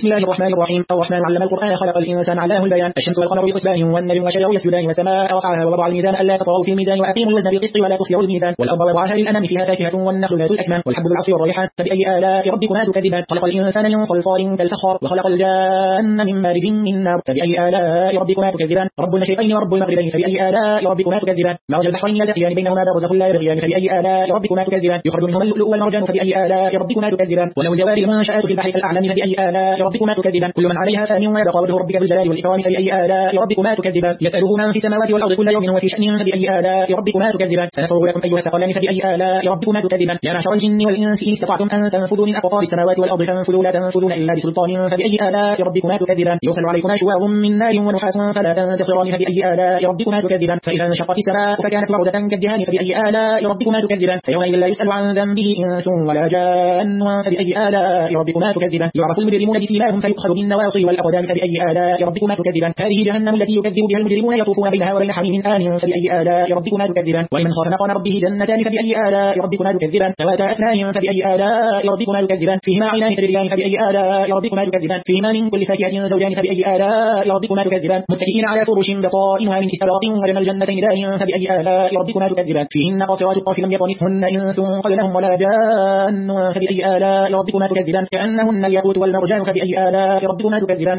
بسم الله الرحمن الرحيم. الرحمن علم القرآن خلق الإنسان علاه البيان. الشمس والقمر بحسبان والنجم والشجر يسجدان والسماء رفعها ووضع الميزان ألا تطغوا في الميزان وأقيموا الوزن بالقسط ولا تخسروا الميزان. والأرض وضعها للأنام فيها فاكهة والنخل ذات الأكمام والحب ذو العصف والريحان. فبأي آلاء ربكما تكذبان؟ خلق الإنسان من صلصال كالفخار وخلق الجان من مارج من نار. فبأي آلاء ربكما تكذبان؟ رب المشرقين ورب المغربين. فبأي آلاء ربكما تكذبان؟ مرج البحرين يلتقيان بينهما برزخ لا يبغيان. فبأي آلاء ربكما تكذبان؟ يخرج منهما اللؤلؤ والمرجان. فبأي آلاء ربكما تكذبان؟ وله الجوار المنشآت في البحر كالأعلام. فبأي آلاء ربكما تكذبان؟ كل من عليها فان ويبقى وجه ربك ذو الجلال والإكرام. فبأي آلاء ربكما تكذبان؟ يسأله من في السماوات والأرض كل يوم وفي شأن. فبأي آلاء ربكما تكذبان؟ سنفرغ لكم أيها الثقلان. فبأي آلاء ربكما تكذبان؟ يا معشر الجن والإنس إن استطعتم أن تنفذوا من أقطار السماوات والأرض فانفذوا لا تنفذون إلا بسلطان. فبأي آلاء ربكما تكذبان؟ يرسل عليكما شواظ من نار ونحاس فلا تنتصران. فبأي آلاء ربكما تكذبان؟ فإذا انشقت السماء فكانت وردة كالدهان. فبأي آلاء ربكما تكذبان؟ فيومئذ لا يسأل عن ذنبه إنس ولا جان. فبأي آلاء ربكما تكذبان؟ يعرف المجرمون بسيماهم فيؤخذ بالنواصي والأقدام. فبأي آلاء ربكما تكذبان؟ هذه جهنم التي يكذب بها المجرمون يطوفون بينها وبين حميم آن. فبأي آلاء ربكما تكذبان؟ ولمن خاف مقام ربه جنتان. فبأي آلاء ربكما تكذبان؟ ذواتا أفنان. فبأي آلاء ربكما تكذبان؟ فيهما عينان تجريان. فبأي آلاء ربكما تكذبان؟ فيهما من كل فاكهة زوجان. فبأي آلاء ربكما تكذبان؟ متكئين على فرش بطائنها من استبرق وجنى الجنتين دان. فبأي آلاء ربكما تكذبان؟ فيهن قاصرات الطرف لم يطمثهن إنس قبلهم ولا جان. فبأي آلاء ربكما تكذبان؟ كأنهن الياقوت والمرجان. فبأي آلاء ربكما تكذبان؟